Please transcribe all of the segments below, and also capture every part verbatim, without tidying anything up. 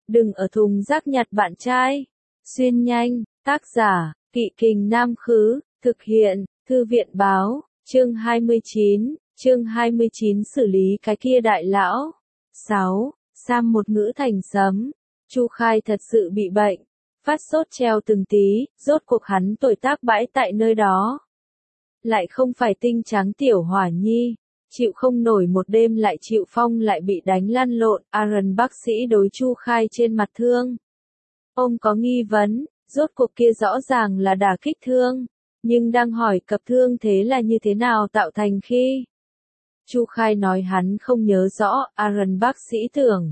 Đừng ở thùng rác nhặt bạn trai. Xuyên nhanh, tác giả, Kỵ Kình Nam Khứ, thực hiện, Thư viện Báo, chương hai mươi chín, chương hai mươi chín xử lý cái kia đại lão. sáu. Sam một ngữ thành sấm. Chu Khai thật sự bị bệnh, phát sốt treo từng tí, rốt cuộc hắn tuổi tác bãi tại nơi đó. Lại không phải tinh trắng tiểu hỏa nhi, chịu không nổi một đêm lại chịu phong lại bị đánh lăn lộn, Aaron bác sĩ đối Chu Khai trên mặt thương. Ông có nghi vấn, rốt cuộc kia rõ ràng là đả kích thương, nhưng đang hỏi cặp thương thế là như thế nào tạo thành khi. Chu Khai nói hắn không nhớ rõ, Aaron bác sĩ tưởng.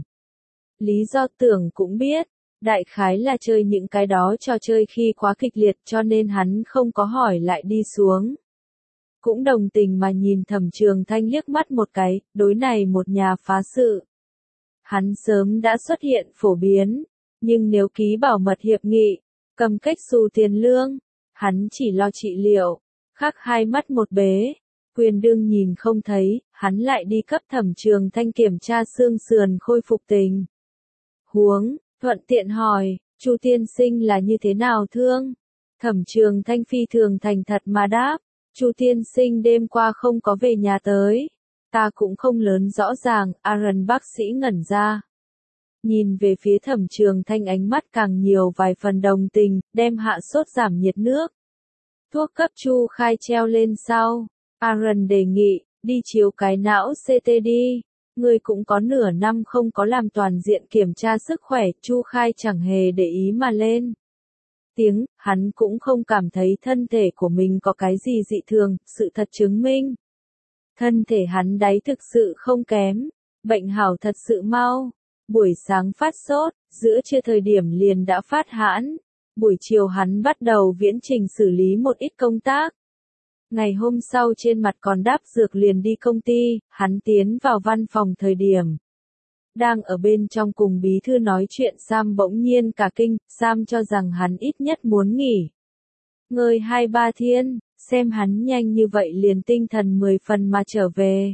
Lý do tưởng cũng biết, đại khái là chơi những cái đó trò chơi khi quá kịch liệt cho nên hắn không có hỏi lại đi xuống. Cũng đồng tình mà nhìn Thẩm Trường Thanh liếc mắt một cái, đối này một nhà phá sự. Hắn sớm đã xuất hiện phổ biến, nhưng nếu ký bảo mật hiệp nghị, cầm cách xù tiền lương, hắn chỉ lo trị liệu, khác hai mắt một bế, quyền đương nhìn không thấy, hắn lại đi cấp Thẩm Trường Thanh kiểm tra xương sườn khôi phục tình. Huống, thuận tiện hỏi, Chu tiên sinh là như thế nào thương? Thẩm Trường Thanh phi thường thành thật mà đáp. Chu tiên sinh đêm qua không có về nhà tới. Ta cũng không lớn rõ ràng, Aaron bác sĩ ngẩn ra. Nhìn về phía Thẩm Trường Thanh ánh mắt càng nhiều vài phần đồng tình, đem hạ sốt giảm nhiệt nước. Thuốc cấp Chu Khai treo lên sau. Aaron đề nghị, đi chiếu cái não xê tê đi. Người cũng có nửa năm không có làm toàn diện kiểm tra sức khỏe, Chu Khai chẳng hề để ý mà lên. Tiếng, hắn cũng không cảm thấy thân thể của mình có cái gì dị thường, sự thật chứng minh. Thân thể hắn đáy thực sự không kém, bệnh hảo thật sự mau. Buổi sáng phát sốt, giữa trưa thời điểm liền đã phát hãn. Buổi chiều hắn bắt đầu viễn trình xử lý một ít công tác. Ngày hôm sau trên mặt còn đáp dược liền đi công ty, hắn tiến vào văn phòng thời điểm. Đang ở bên trong cùng bí thư nói chuyện Sam bỗng nhiên cả kinh, Sam cho rằng hắn ít nhất muốn nghỉ. Ngơi hai ba thiên, xem hắn nhanh như vậy liền tinh thần mười phần mà trở về.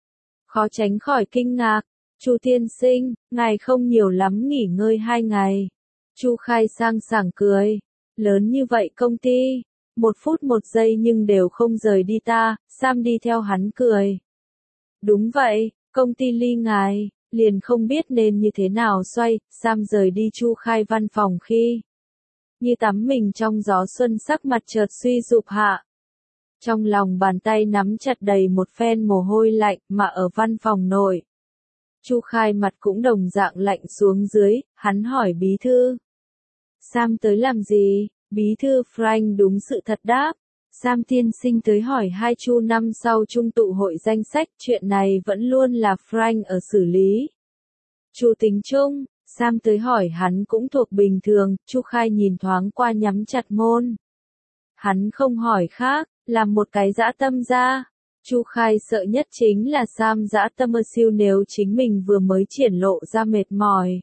Khó tránh khỏi kinh ngạc, Chu tiên sinh, ngài không nhiều lắm nghỉ ngơi hai ngày. Chu Khai sang sảng cười, lớn như vậy công ty, một phút một giây nhưng đều không rời đi ta, Sam đi theo hắn cười. Đúng vậy, công ty ly ngài. Liền không biết nên như thế nào xoay, Sam rời đi Chu Khai văn phòng khi như tắm mình trong gió xuân sắc mặt chợt suy sụp hạ. Trong lòng bàn tay nắm chặt đầy một phen mồ hôi lạnh mà ở văn phòng nội. Chu Khai mặt cũng đồng dạng lạnh xuống dưới, hắn hỏi bí thư. Sam tới làm gì? Bí thư Frank đúng sự thật đáp. Sam tiên sinh tới hỏi hai Chu năm sau trung tụ hội danh sách, chuyện này vẫn luôn là Frank ở xử lý. Chu tính chung, Sam tới hỏi hắn cũng thuộc bình thường, Chu Khai nhìn thoáng qua nhắm chặt môn. Hắn không hỏi khác, làm một cái dã tâm ra. Chu Khai sợ nhất chính là Sam dã tâm ơ siêu nếu chính mình vừa mới triển lộ ra mệt mỏi.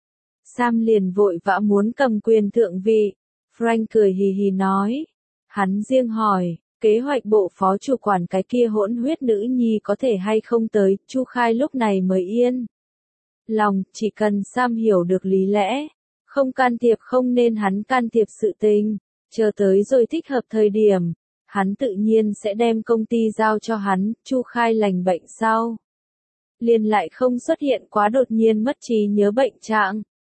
Sam liền vội vã muốn cầm quyền thượng vị. Frank cười hì hì nói. Hắn riêng hỏi, kế hoạch bộ phó chủ quản cái kia hỗn huyết nữ nhi có thể hay không tới, Chu Khai lúc này mới yên. Lòng, chỉ cần Sam hiểu được lý lẽ, không can thiệp không nên hắn can thiệp sự tình, chờ tới rồi thích hợp thời điểm, hắn tự nhiên sẽ đem công ty giao cho hắn, Chu Khai lành bệnh sau. Liền lại không xuất hiện quá đột nhiên mất trí nhớ bệnh trạng.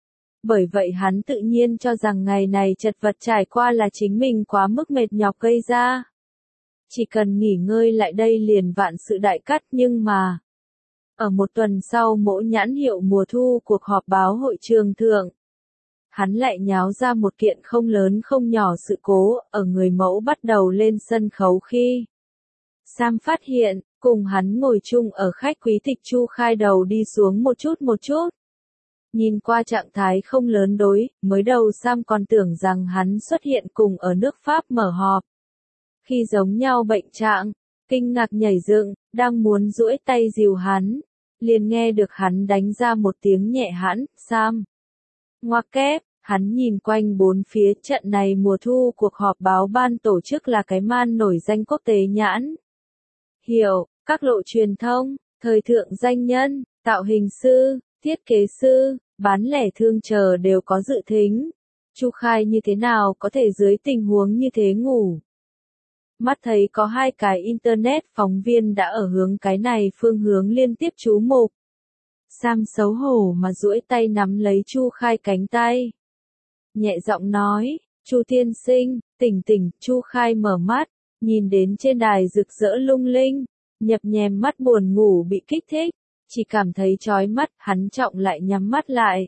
Bởi vậy hắn tự nhiên cho rằng ngày này chật vật trải qua là chính mình quá mức mệt nhọc gây ra. Chỉ cần nghỉ ngơi lại đây liền vạn sự đại cắt nhưng mà. Ở một tuần sau mỗi nhãn hiệu mùa thu cuộc họp báo hội trường thượng. Hắn lại nháo ra một kiện không lớn không nhỏ sự cố, ở người mẫu bắt đầu lên sân khấu khi. Sam phát hiện, cùng hắn ngồi chung ở khách quý tịch Chu Khai đầu đi xuống một chút một chút. Nhìn qua trạng thái không lớn đối, mới đầu Sam còn tưởng rằng hắn xuất hiện cùng ở nước Pháp mở họp. Khi giống nhau bệnh trạng, kinh ngạc nhảy dựng, đang muốn duỗi tay dìu hắn, liền nghe được hắn đánh ra một tiếng nhẹ hãn, Sam. Ngoặc kép, hắn nhìn quanh bốn phía trận này mùa thu cuộc họp báo ban tổ chức là cái man nổi danh quốc tế nhãn. Hiểu, các lộ truyền thông, thời thượng danh nhân, tạo hình sư, thiết kế sư, bán lẻ thương chờ đều có dự thính. Chu Khai như thế nào có thể dưới tình huống như thế ngủ? Mắt thấy có hai cái internet phóng viên đã ở hướng cái này phương hướng liên tiếp chú mục. Sam xấu hổ mà duỗi tay nắm lấy Chu Khai cánh tay. Nhẹ giọng nói, Chu tiên sinh, tỉnh tỉnh, Chu Khai mở mắt, nhìn đến trên đài rực rỡ lung linh, nhập nhèm mắt buồn ngủ bị kích thích, chỉ cảm thấy chói mắt, hắn trọng lại nhắm mắt lại.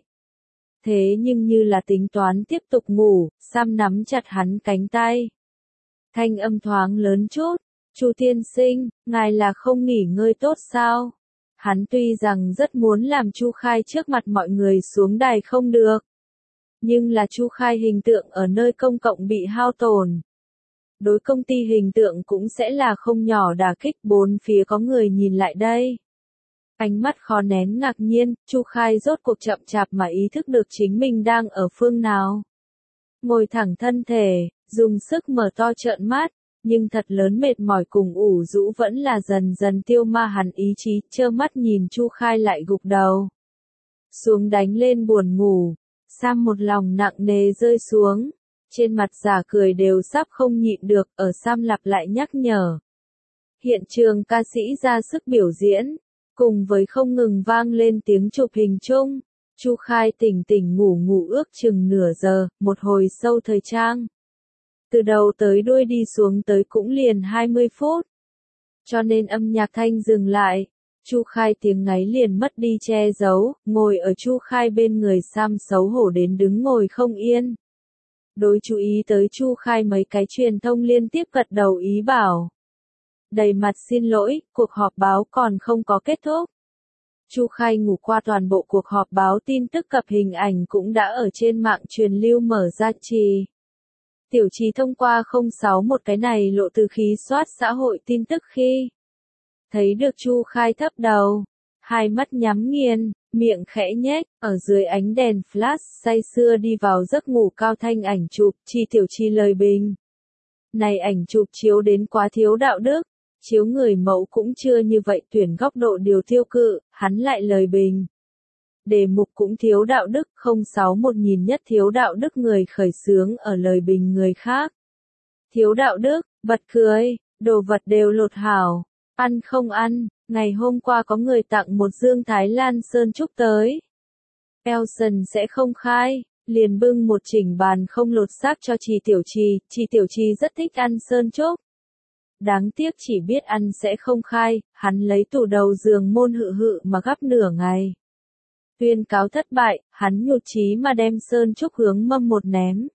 Thế nhưng như là tính toán tiếp tục ngủ, Sam nắm chặt hắn cánh tay. Thanh âm thoáng lớn chút, Chu tiên sinh, ngài là không nghỉ ngơi tốt sao? Hắn tuy rằng rất muốn làm Chu Khai trước mặt mọi người xuống đài không được. Nhưng là Chu Khai hình tượng ở nơi công cộng bị hao tổn. Đối công ty hình tượng cũng sẽ là không nhỏ đả kích, bốn phía có người nhìn lại đây. Ánh mắt khó nén ngạc nhiên, Chu Khai rốt cuộc chậm chạp mà ý thức được chính mình đang ở phương nào. Ngồi thẳng thân thể, dùng sức mở to trợn mắt, nhưng thật lớn mệt mỏi cùng ủ rũ vẫn là dần dần tiêu ma hắn ý chí, trơ mắt nhìn Chu Khai lại gục đầu. Xuống đánh lên buồn ngủ, Sam một lòng nặng nề rơi xuống, trên mặt giả cười đều sắp không nhịn được, ở Sam lặp lại nhắc nhở. Hiện trường ca sĩ ra sức biểu diễn, cùng với không ngừng vang lên tiếng chụp hình chung, Chu Khai tỉnh tỉnh ngủ ngủ ước chừng nửa giờ, một hồi sâu thời trang. Từ đầu tới đuôi đi xuống tới cũng liền hai mươi phút. Cho nên âm nhạc thanh dừng lại, Chu Khai tiếng ngáy liền mất đi che giấu, ngồi ở Chu Khai bên người Sam xấu hổ đến đứng ngồi không yên. Đối chú ý tới Chu Khai mấy cái truyền thông liên tiếp gật đầu ý bảo. Đầy mặt xin lỗi, cuộc họp báo còn không có kết thúc. Chu Khai ngủ qua toàn bộ cuộc họp báo tin tức cập hình ảnh cũng đã ở trên mạng truyền lưu mở ra trì. Tiểu Trì thông qua không sáu một cái này lộ từ khí soát xã hội tin tức khi thấy được Chu Khai thấp đầu, hai mắt nhắm nghiền, miệng khẽ nhếch, ở dưới ánh đèn flash say sưa đi vào giấc ngủ cao thanh ảnh chụp, Chi Tiểu Chi lời bình. Này ảnh chụp chiếu đến quá thiếu đạo đức, chiếu người mẫu cũng chưa như vậy tuyển góc độ điều tiêu cự, hắn lại lời bình. Đề mục cũng thiếu đạo đức, không sáu một nhìn nhất thiếu đạo đức người khởi xướng ở lời bình người khác. Thiếu đạo đức, bật cười, đồ vật đều lột hảo, ăn không ăn, ngày hôm qua có người tặng một dương Thái Lan Sơn Trúc tới. Elson sẽ không khai, liền bưng một chỉnh bàn không lột xác cho Chi Tiểu Chi, Chi Tiểu Chi rất thích ăn Sơn Trúc. Đáng tiếc chỉ biết ăn sẽ không khai, hắn lấy tủ đầu giường môn hự hự mà gắp nửa ngày. Tuyên cáo thất bại, hắn nhụt chí mà đem Sơn Trúc hướng mâm một ném.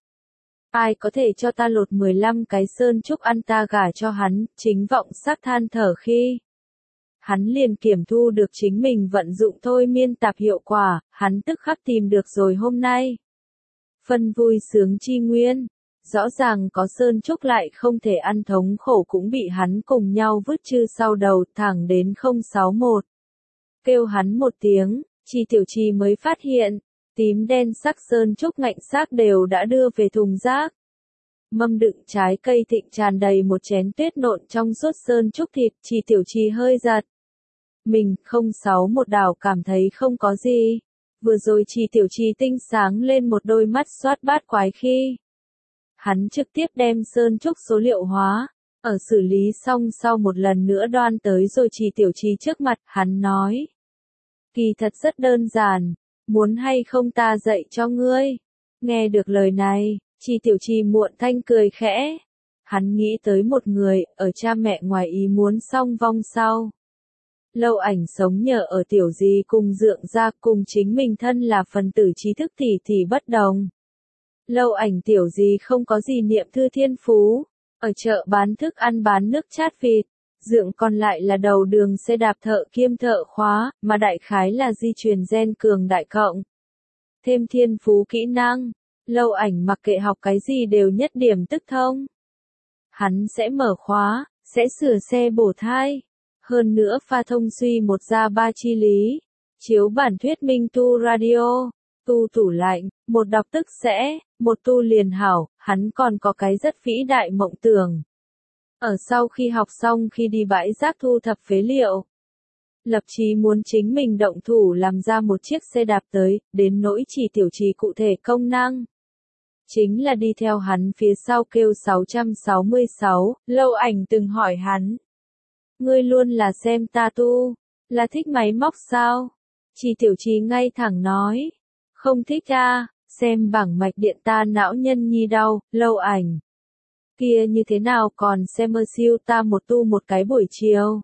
Ai có thể cho ta lột mười lăm cái Sơn Trúc ăn ta gả cho hắn, chính vọng sắc than thở khi. Hắn liền kiểm thu được chính mình vận dụng thôi miên tạp hiệu quả, hắn tức khắc tìm được rồi hôm nay. Phân vui sướng chi nguyên, rõ ràng có Sơn Trúc lại không thể ăn thống khổ cũng bị hắn cùng nhau vứt chư sau đầu thẳng đến không sáu một. Kêu hắn một tiếng. Chi Tiểu Chi mới phát hiện, tím đen sắc Sơn Trúc ngạnh xác đều đã đưa về thùng rác. Mâm đựng trái cây thịnh tràn đầy một chén tuyết nộn trong suốt Sơn Trúc thịt, Chi Tiểu Chi hơi giật. Mình không sáu một đảo cảm thấy không có gì. Vừa rồi Chi Tiểu Chi tinh sáng lên một đôi mắt xoát bát quái khi. Hắn trực tiếp đem Sơn Trúc số liệu hóa, ở xử lý xong sau một lần nữa đoan tới rồi Chi Tiểu Chi trước mặt, hắn nói. Kỳ thật rất đơn giản, muốn hay không ta dạy cho ngươi. Nghe được lời này, Chi Tiểu Chi muộn thanh cười khẽ. Hắn nghĩ tới một người, ở cha mẹ ngoài ý muốn song vong sau. Lâu Ảnh sống nhờ ở Tiểu Di cùng dượng gia cùng chính mình thân là phần tử trí thức thì thì bất đồng. Lâu Ảnh Tiểu Di không có gì niệm thư thiên phú, ở chợ bán thức ăn bán nước chát vịt. Dượng còn lại là đầu đường xe đạp thợ kiêm thợ khóa, mà đại khái là di truyền gen cường đại cộng. Thêm thiên phú kỹ năng, Lâu Ảnh mặc kệ học cái gì đều nhất điểm tức thông. Hắn sẽ mở khóa, sẽ sửa xe bổ thai. Hơn nữa pha thông suy một ra ba chi lý. Chiếu bản thuyết minh tu radio, tu tủ lạnh, một đọc tức sẽ, một tu liền hảo, hắn còn có cái rất vĩ đại mộng tưởng. Ở sau khi học xong khi đi bãi rác thu thập phế liệu. lập chí muốn chính mình động thủ làm ra một chiếc xe đạp tới, đến nỗi chỉ tiểu trì cụ thể công năng. Chính là đi theo hắn phía sau kêu sáu sáu sáu, Lâu Ảnh từng hỏi hắn. Ngươi luôn là xem ta tu, là thích máy móc sao? Chỉ tiểu trì ngay thẳng nói. Không thích à, xem bảng mạch điện ta não nhân nhi đau, Lâu Ảnh. Kia như thế nào còn xem mơ siêu ta một tu một cái buổi chiều.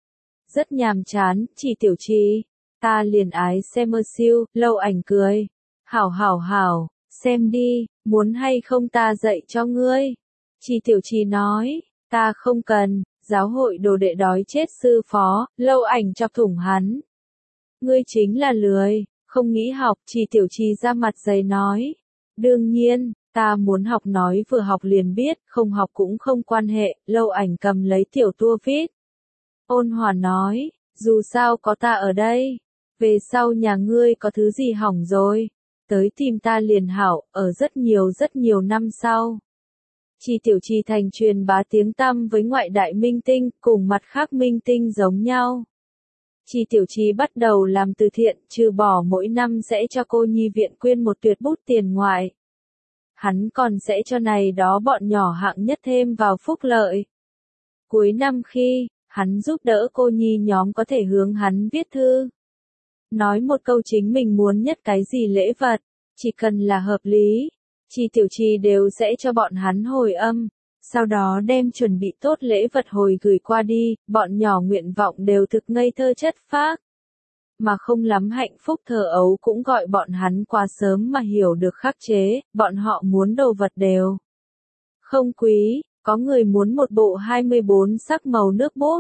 Rất nhàm chán, chỉ tiểu trì. Ta liền ái xem mơ siêu, Lâu Ảnh cười. Hảo hảo hảo, xem đi, muốn hay không ta dạy cho ngươi. Chỉ tiểu trì nói, ta không cần, giáo hội đồ đệ đói chết sư phó, Lâu Ảnh chọc thủng hắn. Ngươi chính là lười, không nghĩ học, chỉ tiểu trì ra mặt dày nói. Đương nhiên, ta muốn học nói vừa học liền biết, không học cũng không quan hệ, Lâu Ảnh cầm lấy tiểu tua viết. Ôn hòa nói, dù sao có ta ở đây, về sau nhà ngươi có thứ gì hỏng rồi, tới tìm ta liền hảo, ở rất nhiều rất nhiều năm sau. Chỉ tiểu trì thành truyền bá tiếng tăm với ngoại đại minh tinh, cùng mặt khác minh tinh giống nhau. Chỉ tiểu trì bắt đầu làm từ thiện, trừ bỏ mỗi năm sẽ cho cô nhi viện quyên một tuyệt bút tiền ngoại. Hắn còn sẽ cho này đó bọn nhỏ hạng nhất thêm vào phúc lợi. Cuối năm khi, hắn giúp đỡ cô nhi nhóm có thể hướng hắn viết thư. Nói một câu chính mình muốn nhất cái gì lễ vật, chỉ cần là hợp lý, chỉ tiểu trì đều sẽ cho bọn hắn hồi âm, sau đó đem chuẩn bị tốt lễ vật hồi gửi qua đi, bọn nhỏ nguyện vọng đều thực ngây thơ chất phác. Mà không lắm hạnh phúc thờ ấu cũng gọi bọn hắn quá sớm mà hiểu được khắc chế, bọn họ muốn đồ vật đều. Không quý, có người muốn một bộ hai mươi bốn sắc màu nước bút.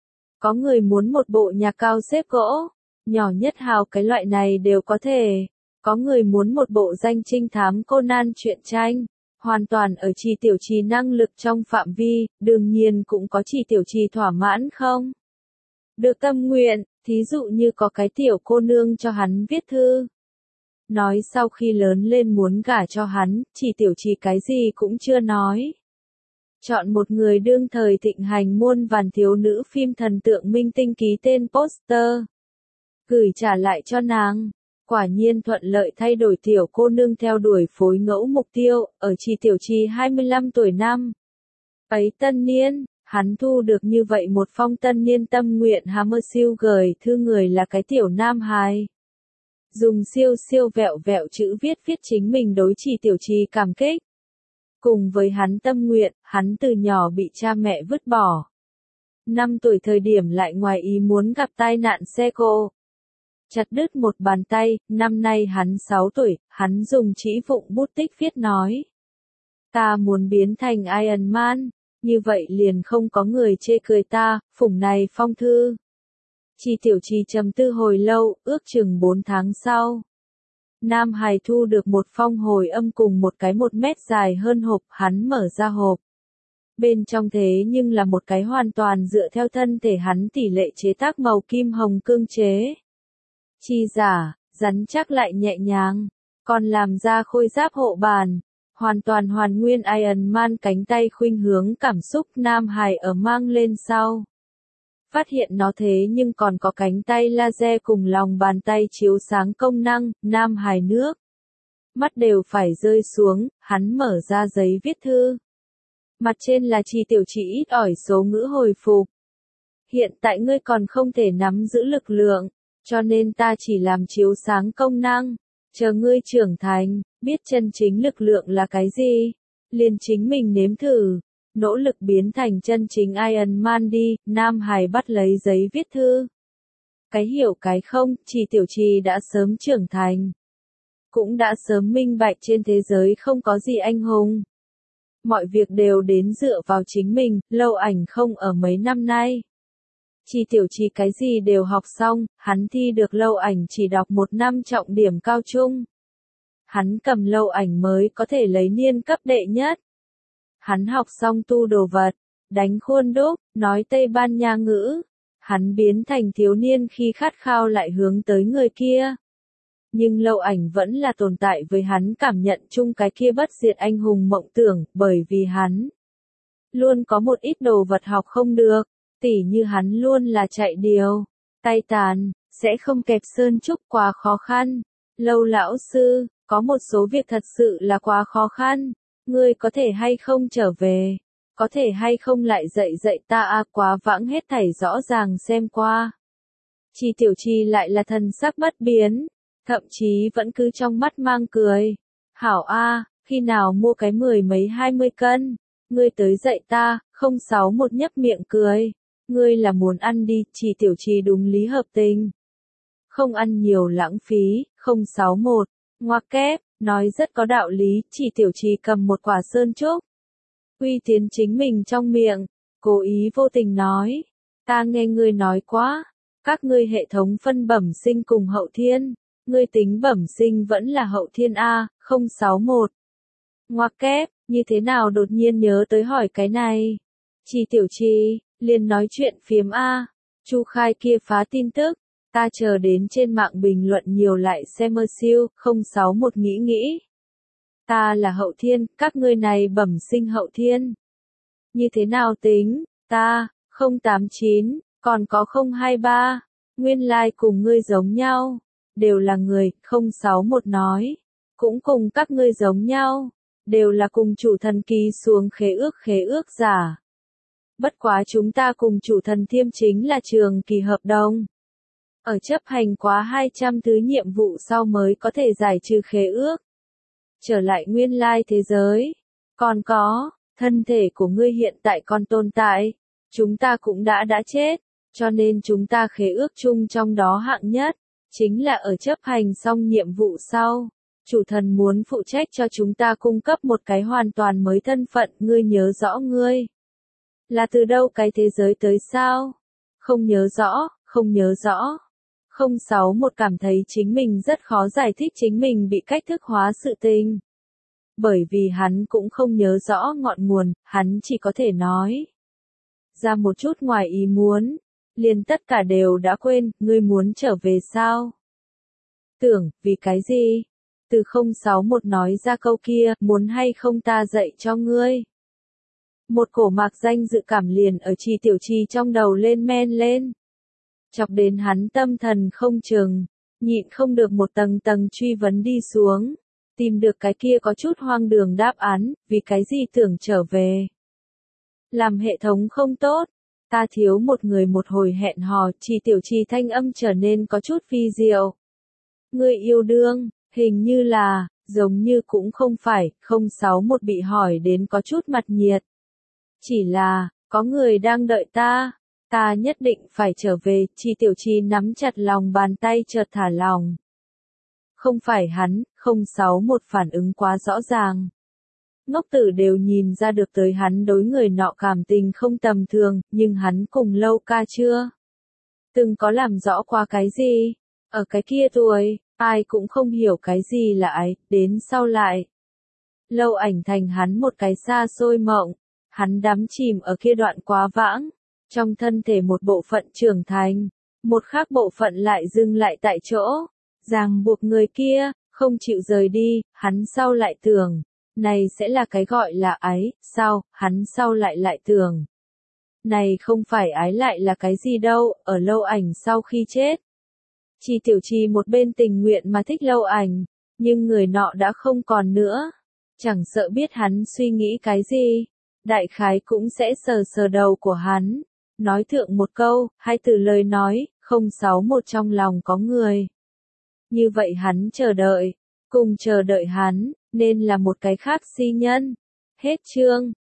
Có người muốn một bộ nhà cao xếp gỗ, nhỏ nhất hào cái loại này đều có thể. Có người muốn một bộ danh trinh thám Conan truyện tranh, hoàn toàn ở chỉ tiểu trì năng lực trong phạm vi, đương nhiên cũng có chỉ tiểu trì thỏa mãn không? Được tâm nguyện, thí dụ như có cái tiểu cô nương cho hắn viết thư. Nói sau khi lớn lên muốn gả cho hắn, chỉ tiểu trì cái gì cũng chưa nói. Chọn một người đương thời thịnh hành muôn vàn thiếu nữ phim thần tượng minh tinh ký tên poster. Gửi trả lại cho nàng. Quả nhiên thuận lợi thay đổi tiểu cô nương theo đuổi phối ngẫu mục tiêu, ở chỉ tiểu trì hai mươi lăm tuổi năm. Ấy tân niên, hắn thu được như vậy một phong tân niên tâm nguyện Hammer siêu gửi thư người là cái tiểu nam hài. Dùng siêu siêu vẹo vẹo chữ viết viết chính mình đối chỉ tiểu trì cảm kích. Cùng với hắn tâm nguyện, hắn từ nhỏ bị cha mẹ vứt bỏ. Năm tuổi thời điểm lại ngoài ý muốn gặp tai nạn xe cộ. Chặt đứt một bàn tay, năm nay hắn sáu tuổi, hắn dùng chỉ vụng bút tích viết nói. Ta muốn biến thành Iron Man, như vậy liền không có người chê cười ta, phủng này phong thư. Chỉ tiểu trì trầm tư hồi lâu, ước chừng bốn tháng sau. Nam hài thu được một phong hồi âm cùng một cái một mét dài hơn hộp, hắn mở ra hộp. Bên trong thế nhưng là một cái hoàn toàn dựa theo thân thể hắn tỷ lệ chế tác màu kim hồng cương chế. Chi giả, rắn chắc lại nhẹ nhàng, còn làm ra khôi giáp hộ bàn, hoàn toàn hoàn nguyên Iron Man cánh tay khuynh hướng cảm xúc nam hài ở mang lên sau. Phát hiện nó thế nhưng còn có cánh tay laser cùng lòng bàn tay chiếu sáng công năng, nam hài nước. Mắt đều phải rơi xuống, hắn mở ra giấy viết thư. Mặt trên là chỉ tiểu chỉ ít ỏi số ngữ hồi phục. Hiện tại ngươi còn không thể nắm giữ lực lượng. Cho nên ta chỉ làm chiếu sáng công năng, chờ ngươi trưởng thành, biết chân chính lực lượng là cái gì, liền chính mình nếm thử, nỗ lực biến thành chân chính Iron Man đi, nam hài bắt lấy giấy viết thư. Cái hiểu cái không, chỉ tiểu trì đã sớm trưởng thành. Cũng đã sớm minh bạch trên thế giới không có gì anh hùng. Mọi việc đều đến dựa vào chính mình, Lâu Ảnh không ở mấy năm nay. Chỉ tiểu trì cái gì đều học xong, hắn thi được Lâu Ảnh chỉ đọc một năm trọng điểm cao trung. Hắn cầm Lâu Ảnh mới có thể lấy niên cấp đệ nhất. Hắn học xong tu đồ vật, đánh khuôn đúc, nói Tây Ban Nha ngữ. Hắn biến thành thiếu niên khi khát khao lại hướng tới người kia. Nhưng Lâu Ảnh vẫn là tồn tại với hắn cảm nhận chung cái kia bất diệt anh hùng mộng tưởng, bởi vì hắn luôn có một ít đồ vật học không được. Tỉ như hắn luôn là chạy điều, tay tàn, sẽ không kẹp sơn trúc quá khó khăn. Lâu lão sư, có một số việc thật sự là quá khó khăn, ngươi có thể hay không trở về, có thể hay không lại dạy dạy ta à, quá vãng hết thảy rõ ràng xem qua. Chi Tiểu Chi lại là thần sắc bất biến, thậm chí vẫn cứ trong mắt mang cười. Hảo a, khi nào mua cái mười mấy hai mươi cân, ngươi tới dạy ta, không sáu một nhấp miệng cười. Ngươi là muốn ăn đi, Chi Tiểu Chi đúng lý hợp tình. Không ăn nhiều lãng phí, không sáu một, ngoặc kép, nói rất có đạo lý, Chi Tiểu Chi cầm một quả sơn trúc. Uy tiến chính mình trong miệng, cố ý vô tình nói. Ta nghe ngươi nói quá, các ngươi hệ thống phân bẩm sinh cùng hậu thiên, ngươi tính bẩm sinh vẫn là hậu thiên A, không sáu một. Ngoặc kép, như thế nào đột nhiên nhớ tới hỏi cái này? Chi Tiểu Chi, liền nói chuyện phiếm A, Chu Khai kia phá tin tức, ta chờ đến trên mạng bình luận nhiều lại xem mơ siêu, không sáu một nghĩ nghĩ. Ta là hậu thiên, các ngươi này bẩm sinh hậu thiên. Như thế nào tính, ta, không tám chín, còn có không hai ba, nguyên lai like cùng ngươi giống nhau, đều là người, không sáu một nói, cũng cùng các ngươi giống nhau, đều là cùng chủ thần ký xuống khế ước khế ước giả. Bất quá chúng ta cùng chủ thần thiêm chính là trường kỳ hợp đồng. Ở chấp hành quá hai trăm thứ nhiệm vụ sau mới có thể giải trừ khế ước. Trở lại nguyên lai thế giới. Còn có, thân thể của ngươi hiện tại còn tồn tại. Chúng ta cũng đã đã chết. Cho nên chúng ta khế ước chung trong đó hạng nhất. Chính là ở chấp hành xong nhiệm vụ sau. Chủ thần muốn phụ trách cho chúng ta cung cấp một cái hoàn toàn mới thân phận. Ngươi nhớ rõ ngươi. Là từ đâu cái thế giới tới sao? Không nhớ rõ, không nhớ rõ. không sáu một cảm thấy chính mình rất khó giải thích chính mình bị cách thức hóa sự tình. Bởi vì hắn cũng không nhớ rõ ngọn nguồn, hắn chỉ có thể nói. Ra một chút ngoài ý muốn, liền tất cả đều đã quên, ngươi muốn trở về sao? Tưởng, vì cái gì? Từ không sáu một nói ra câu kia, muốn hay không ta dạy cho ngươi. Một cổ mạc danh dự cảm liền ở Chi Tiểu Chi trong đầu lên men lên. Chọc đến hắn tâm thần không chừng, nhịn không được một tầng tầng truy vấn đi xuống, tìm được cái kia có chút hoang đường đáp án, vì cái gì tưởng trở về. Làm hệ thống không tốt, ta thiếu một người một hồi hẹn hò, Chi Tiểu Chi thanh âm trở nên có chút vi diệu. Người yêu đương, hình như là, giống như cũng không phải, không sáu một bị hỏi đến có chút mặt nhiệt. Chỉ là, có người đang đợi ta. Ta nhất định phải trở về, Chi Tiểu Chi nắm chặt lòng bàn tay chợt thả lòng. Không phải hắn, không sáu một phản ứng quá rõ ràng. Ngốc tử đều nhìn ra được tới hắn đối người nọ cảm tình không tầm thường, nhưng hắn cùng Lâu ca chưa từng có làm rõ qua cái gì. Ở cái kia tuổi, ai cũng không hiểu cái gì là ấy, đến sau lại. Lâu ảnh thành hắn một cái xa xôi mộng, hắn đắm chìm ở kia đoạn quá vãng. Trong thân thể một bộ phận trưởng thành, một khác bộ phận lại dừng lại tại chỗ, ràng buộc người kia, không chịu rời đi, hắn sau lại tưởng, này sẽ là cái gọi là ái, sao, hắn sau lại lại tưởng. Này không phải ái lại là cái gì đâu, ở Lâu ảnh sau khi chết. Chi Tiểu Chi một bên tình nguyện mà thích Lâu ảnh, nhưng người nọ đã không còn nữa, chẳng sợ biết hắn suy nghĩ cái gì, đại khái cũng sẽ sờ sờ đầu của hắn. Nói thượng một câu, hai từ lời nói, không sáu một trong lòng có người. Như vậy hắn chờ đợi, cùng chờ đợi hắn, nên là một cái khác si nhân. Hết chương.